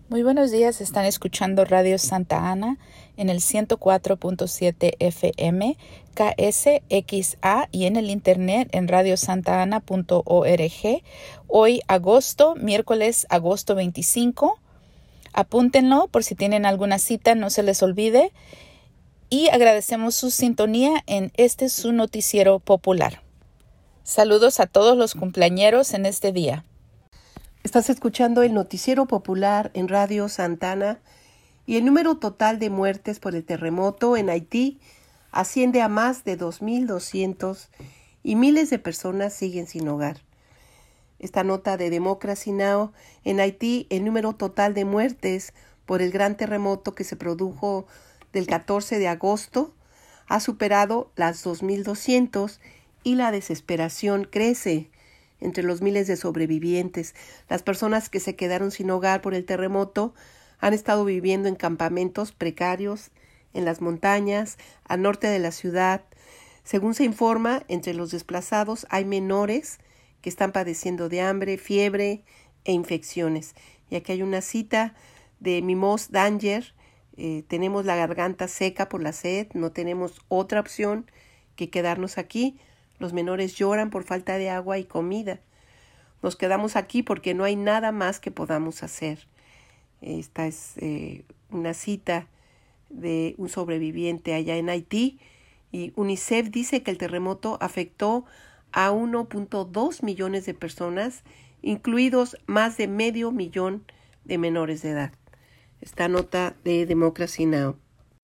Muy buenos días, están escuchando Radio Santa Ana en el 104.7 FM, KSXA y en el internet en radiosantana.org. Hoy miércoles agosto 25. Apúntenlo por si tienen alguna cita, no se les olvide. Y agradecemos su sintonía en su noticiero popular. Saludos a todos los cumpleañeros en este día. Estás escuchando el noticiero popular en Radio Santa Ana y el número total de muertes por el terremoto en Haití asciende a más de 2,200 y miles de personas siguen sin hogar. Esta nota de Democracy Now! En Haití, el número total de muertes por el gran terremoto que se produjo del 14 de agosto ha superado las 2,200 y la desesperación crece entre los miles de sobrevivientes. Las personas que se quedaron sin hogar por el terremoto han estado viviendo en campamentos precarios en las montañas, al norte de la ciudad. Según se informa, entre los desplazados hay menores que están padeciendo de hambre, fiebre e infecciones. Y aquí hay una cita de Mimos Danger. Tenemos la garganta seca por la sed, no tenemos otra opción que quedarnos aquí. Los menores lloran por falta de agua y comida. Nos quedamos aquí porque no hay nada más que podamos hacer. Esta es una cita de un sobreviviente allá en Haití. Y UNICEF dice que el terremoto afectó a 1.2 millones de personas, incluidos más de 500,000 de menores de edad. Esta nota de Democracy Now!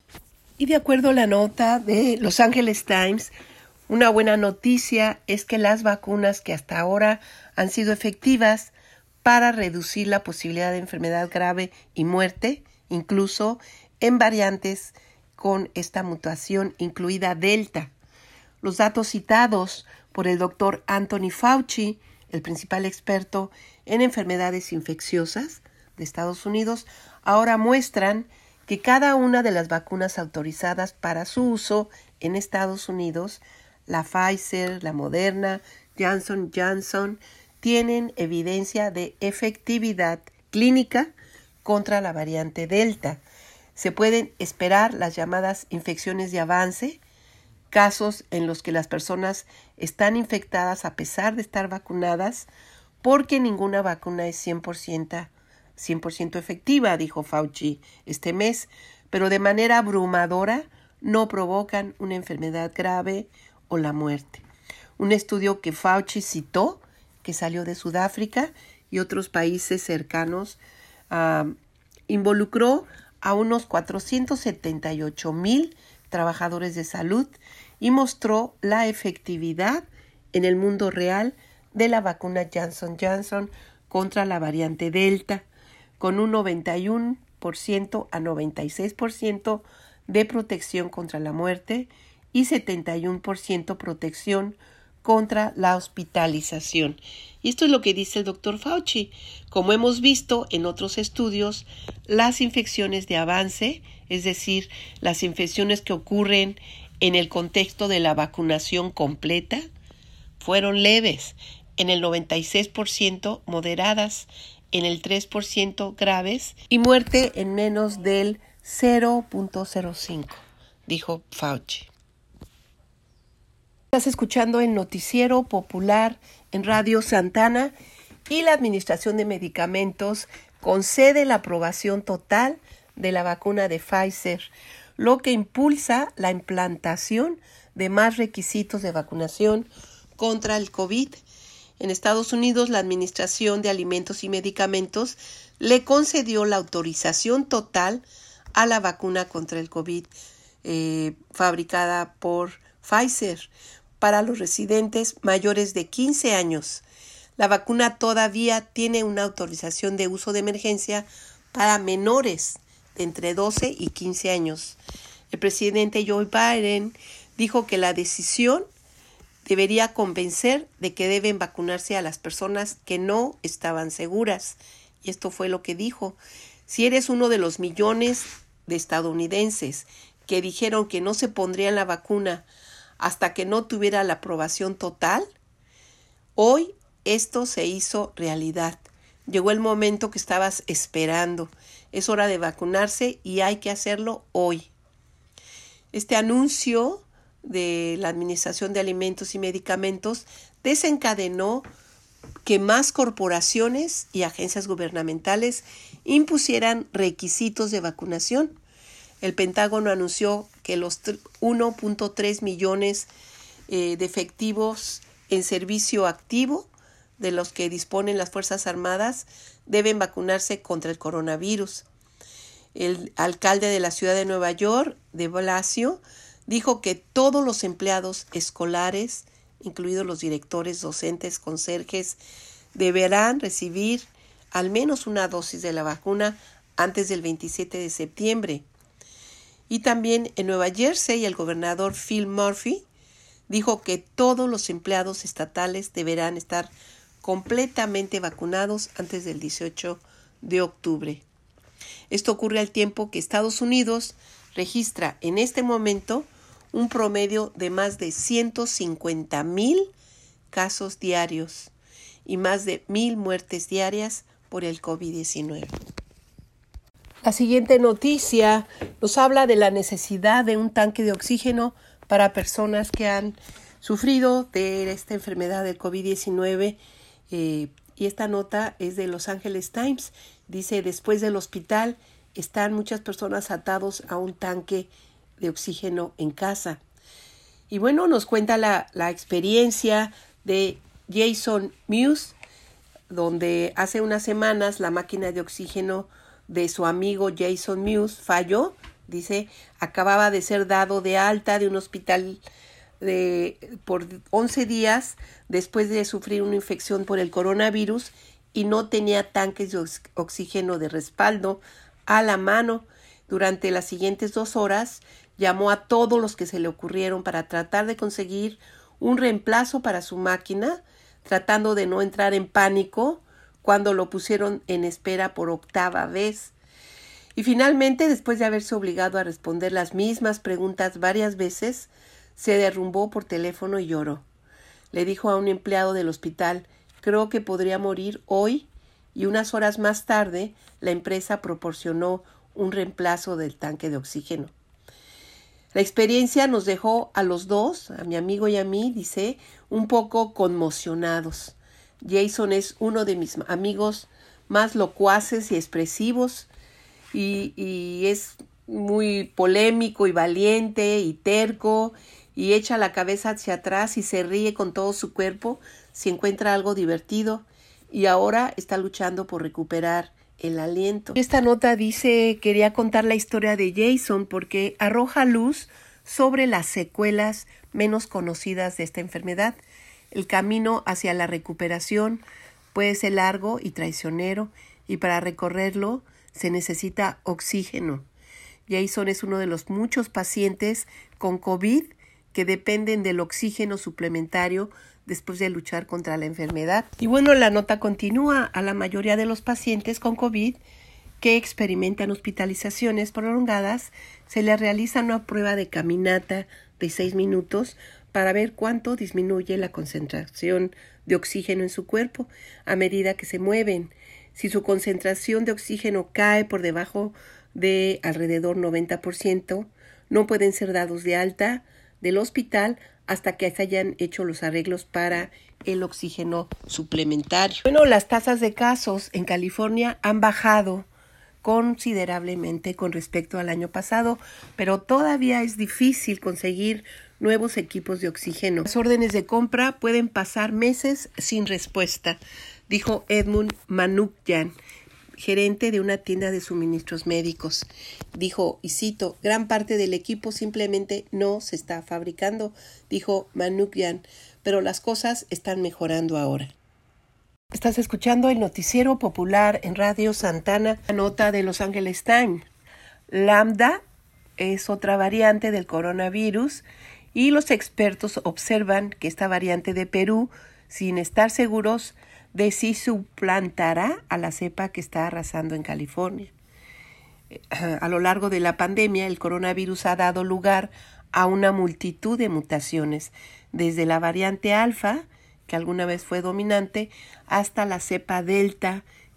Y de acuerdo a la nota de Los Angeles Times, una buena noticia es que las vacunas que hasta ahora han sido efectivas para reducir la posibilidad de enfermedad grave y muerte, incluso en variantes con esta mutación, incluida Delta. Los datos citados por el doctor Anthony Fauci, el principal experto en enfermedades infecciosas de Estados Unidos, ahora muestran que cada una de las vacunas autorizadas para su uso en Estados Unidos, la Pfizer, la Moderna, Johnson & Johnson, tienen evidencia de efectividad clínica contra la variante Delta. Se pueden esperar las llamadas infecciones de avance, casos en los que las personas están infectadas a pesar de estar vacunadas, porque ninguna vacuna es 100% efectiva, dijo Fauci este mes, pero de manera abrumadora no provocan una enfermedad grave o la muerte. Un estudio que Fauci citó, que salió de Sudáfrica y otros países cercanos, involucró a unos 478,000 trabajadores de salud y mostró la efectividad en el mundo real de la vacuna Johnson & Johnson contra la variante Delta, con un 91% a 96% de protección contra la muerte y 71% protección contra la hospitalización. Y esto es lo que dice el doctor Fauci. Como hemos visto en otros estudios, las infecciones de avance, es decir, las infecciones que ocurren en el contexto de la vacunación completa, fueron leves, en el 96% moderadas, en el 3% graves y muerte en menos del 0.05, dijo Fauci. Estás escuchando el noticiero popular en Radio Santa Ana y la Administración de Medicamentos concede la aprobación total de la vacuna de Pfizer, lo que impulsa la implantación de más requisitos de vacunación contra el COVID. En Estados Unidos, la Administración de Alimentos y Medicamentos le concedió la autorización total a la vacuna contra el COVID fabricada por Pfizer para los residentes mayores de 15 años. La vacuna todavía tiene una autorización de uso de emergencia para menores de entre 12 y 15 años. El presidente Joe Biden dijo que la decisión debería convencer de que deben vacunarse a las personas que no estaban seguras. Y esto fue lo que dijo. Si eres uno de los millones de estadounidenses que dijeron que no se pondrían la vacuna hasta que no tuviera la aprobación total, hoy esto se hizo realidad. Llegó el momento que estabas esperando. Es hora de vacunarse y hay que hacerlo hoy. Este anuncio de la Administración de Alimentos y Medicamentos desencadenó que más corporaciones y agencias gubernamentales impusieran requisitos de vacunación. El Pentágono anunció que los 1.3 millones de efectivos en servicio activo de los que disponen las Fuerzas Armadas deben vacunarse contra el coronavirus. El alcalde de la ciudad de Nueva York, de Blasio, dijo que todos los empleados escolares, incluidos los directores, docentes, conserjes, deberán recibir al menos una dosis de la vacuna antes del 27 de septiembre. Y también en Nueva Jersey, el gobernador Phil Murphy dijo que todos los empleados estatales deberán estar completamente vacunados antes del 18 de octubre. Esto ocurre al tiempo que Estados Unidos registra en este momento un promedio de más de 150,000 casos diarios y más de 1,000 muertes diarias por el COVID-19. La siguiente noticia nos habla de la necesidad de un tanque de oxígeno para personas que han sufrido de esta enfermedad del COVID-19. Y esta nota es de Los Angeles Times. Dice, después del hospital están muchas personas atados a un tanque de oxígeno en casa. Y bueno, nos cuenta la experiencia de Jason Mewes, donde hace unas semanas la máquina de oxígeno de su amigo Jason Mewes falló. Dice, acababa de ser dado de alta de un hospital por 11 días después de sufrir una infección por el coronavirus y no tenía tanques de oxígeno de respaldo a la mano. Durante las siguientes 2 horas llamó a todos los que se le ocurrieron para tratar de conseguir un reemplazo para su máquina, tratando de no entrar en pánico cuando lo pusieron en espera por 8ª vez. Y finalmente, después de haberse obligado a responder las mismas preguntas varias veces, se derrumbó por teléfono y lloró. Le dijo a un empleado del hospital, creo que podría morir hoy, y unas horas más tarde la empresa proporcionó un reemplazo del tanque de oxígeno. La experiencia nos dejó a los dos, a mi amigo y a mí, dice, un poco conmocionados. Jason es uno de mis amigos más locuaces y expresivos y es muy polémico y valiente y terco y echa la cabeza hacia atrás y se ríe con todo su cuerpo si encuentra algo divertido y ahora está luchando por recuperar el aliento. Esta nota dice, quería contar la historia de Jason porque arroja luz sobre las secuelas menos conocidas de esta enfermedad. El camino hacia la recuperación puede ser largo y traicionero y para recorrerlo se necesita oxígeno. Jason es uno de los muchos pacientes con COVID que dependen del oxígeno suplementario después de luchar contra la enfermedad. Y bueno, la nota continúa. A la mayoría de los pacientes con COVID que experimentan hospitalizaciones prolongadas se les realiza una prueba de caminata de 6 minutos para ver cuánto disminuye la concentración de oxígeno en su cuerpo a medida que se mueven. Si su concentración de oxígeno cae por debajo de alrededor 90%, no pueden ser dados de alta del hospital hasta que se hayan hecho los arreglos para el oxígeno suplementario. Bueno, las tasas de casos en California han bajado considerablemente con respecto al año pasado, pero todavía es difícil conseguir nuevos equipos de oxígeno. Las órdenes de compra pueden pasar meses sin respuesta, dijo Edmund Manukyan, gerente de una tienda de suministros médicos. Dijo, y cito, gran parte del equipo simplemente no se está fabricando, dijo Manukyan, pero las cosas están mejorando ahora. Estás escuchando el noticiero popular en Radio Santana, la nota de Los Angeles Times. Lambda es otra variante del coronavirus y los expertos observan que esta variante de Perú, sin estar seguros de si suplantará a la cepa que está arrasando en California. A lo largo de la pandemia, el coronavirus ha dado lugar a una multitud de mutaciones, desde la variante alfa, que alguna vez fue dominante, hasta la cepa delta,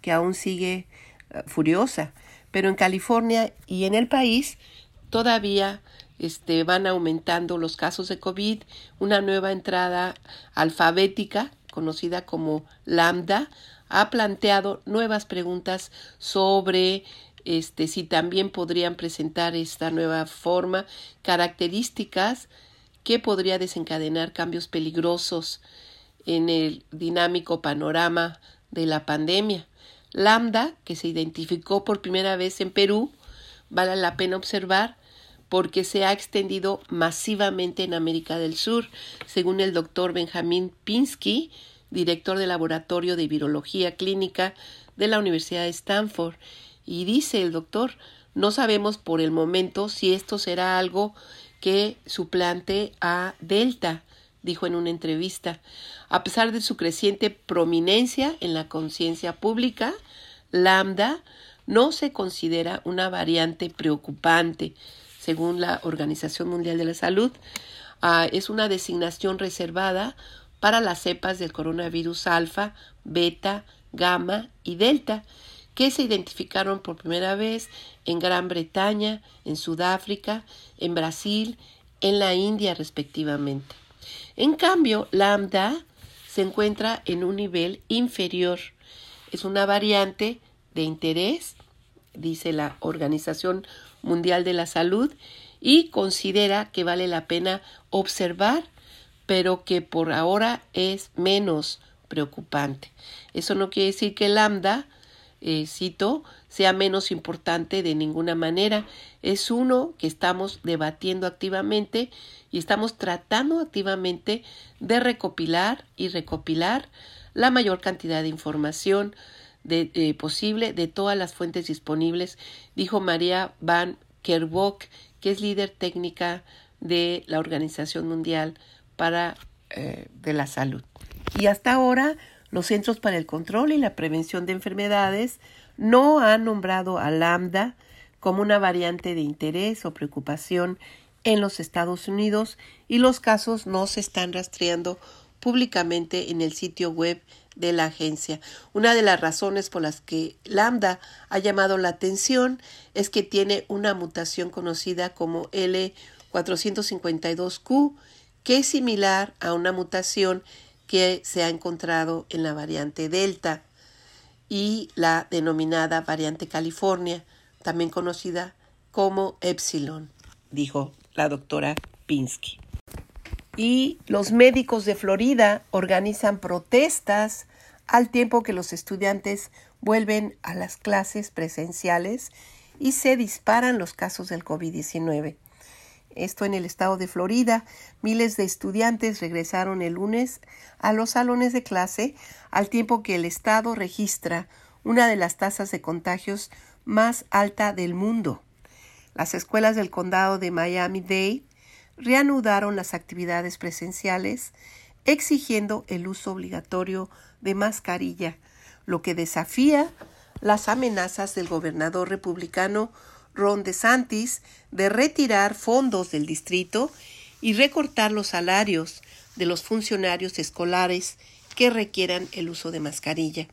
que aún sigue furiosa. Pero en California y en el país todavía van aumentando los casos de COVID. Una nueva entrada alfabética, conocida como Lambda, ha planteado nuevas preguntas sobre si también podrían presentar esta nueva forma características que podría desencadenar cambios peligrosos en el dinámico panorama de la pandemia. Lambda, que se identificó por primera vez en Perú, vale la pena observar porque se ha extendido masivamente en América del Sur, según el doctor Benjamín Pinsky, director del Laboratorio de Virología Clínica de la Universidad de Stanford. Y dice el doctor, no sabemos por el momento si esto será algo que suplante a Delta, dijo en una entrevista. A pesar de su creciente prominencia en la conciencia pública, Lambda no se considera una variante preocupante. Según la Organización Mundial de la Salud, es una designación reservada para las cepas del coronavirus alfa, beta, gamma y delta, que se identificaron por primera vez en Gran Bretaña, en Sudáfrica, en Brasil, en la India respectivamente. En cambio, Lambda se encuentra en un nivel inferior. Es una variante de interés, dice la Organización Mundial de la Salud, y considera que vale la pena observar, pero que por ahora es menos preocupante. Eso no quiere decir que Lambda, cito, sea menos importante de ninguna manera. Es uno que estamos debatiendo activamente y estamos tratando activamente de recopilar la mayor cantidad de información posible de todas las fuentes disponibles, dijo María Van Kerkhove, que es líder técnica de la Organización Mundial de la Salud. Y hasta ahora, los Centros para el Control y la Prevención de Enfermedades no han nombrado a Lambda como una variante de interés o preocupación en los Estados Unidos y los casos no se están rastreando públicamente en el sitio web de la agencia. Una de las razones por las que Lambda ha llamado la atención es que tiene una mutación conocida como L452Q, que es similar a una mutación que se ha encontrado en la variante Delta y la denominada variante California, también conocida como Epsilon, dijo la doctora Pinsky. Y los médicos de Florida organizan protestas al tiempo que los estudiantes vuelven a las clases presenciales y se disparan los casos del COVID-19. Esto en el estado de Florida. Miles de estudiantes regresaron el lunes a los salones de clase al tiempo que el estado registra una de las tasas de contagios más alta del mundo. Las escuelas del condado de Miami-Dade reanudaron las actividades presenciales exigiendo el uso obligatorio de mascarilla, lo que desafía las amenazas del gobernador republicano Ron DeSantis de retirar fondos del distrito y recortar los salarios de los funcionarios escolares que requieran el uso de mascarilla.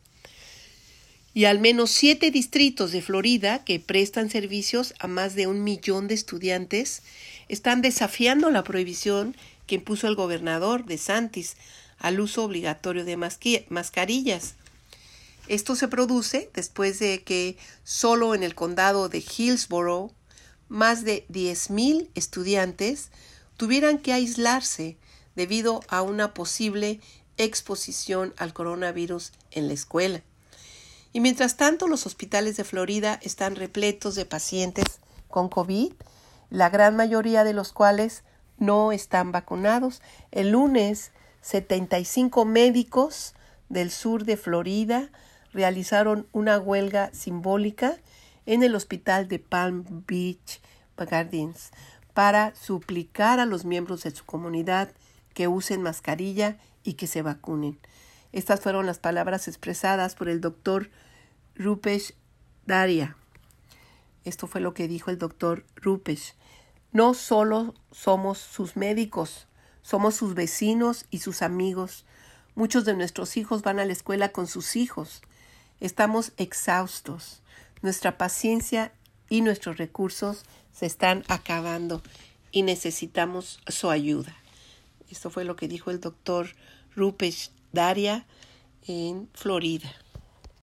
Y al menos 7 distritos de Florida que prestan servicios a más de 1 millón de estudiantes están desafiando la prohibición que impuso el gobernador DeSantis al uso obligatorio de mascarillas. Esto se produce después de que solo en el condado de Hillsborough más de 10,000 estudiantes tuvieran que aislarse debido a una posible exposición al coronavirus en la escuela. Y mientras tanto, los hospitales de Florida están repletos de pacientes con COVID, la gran mayoría de los cuales no están vacunados. El lunes, 75 médicos del sur de Florida realizaron una huelga simbólica en el hospital de Palm Beach Gardens para suplicar a los miembros de su comunidad que usen mascarilla y que se vacunen. Estas fueron las palabras expresadas por el doctor Rupesh Daria. Esto fue lo que dijo el doctor Rupesh. No solo somos sus médicos, somos sus vecinos y sus amigos. Muchos de nuestros hijos van a la escuela con sus hijos. Estamos exhaustos. Nuestra paciencia y nuestros recursos se están acabando y necesitamos su ayuda. Esto fue lo que dijo el doctor Rupesh Daria en Florida.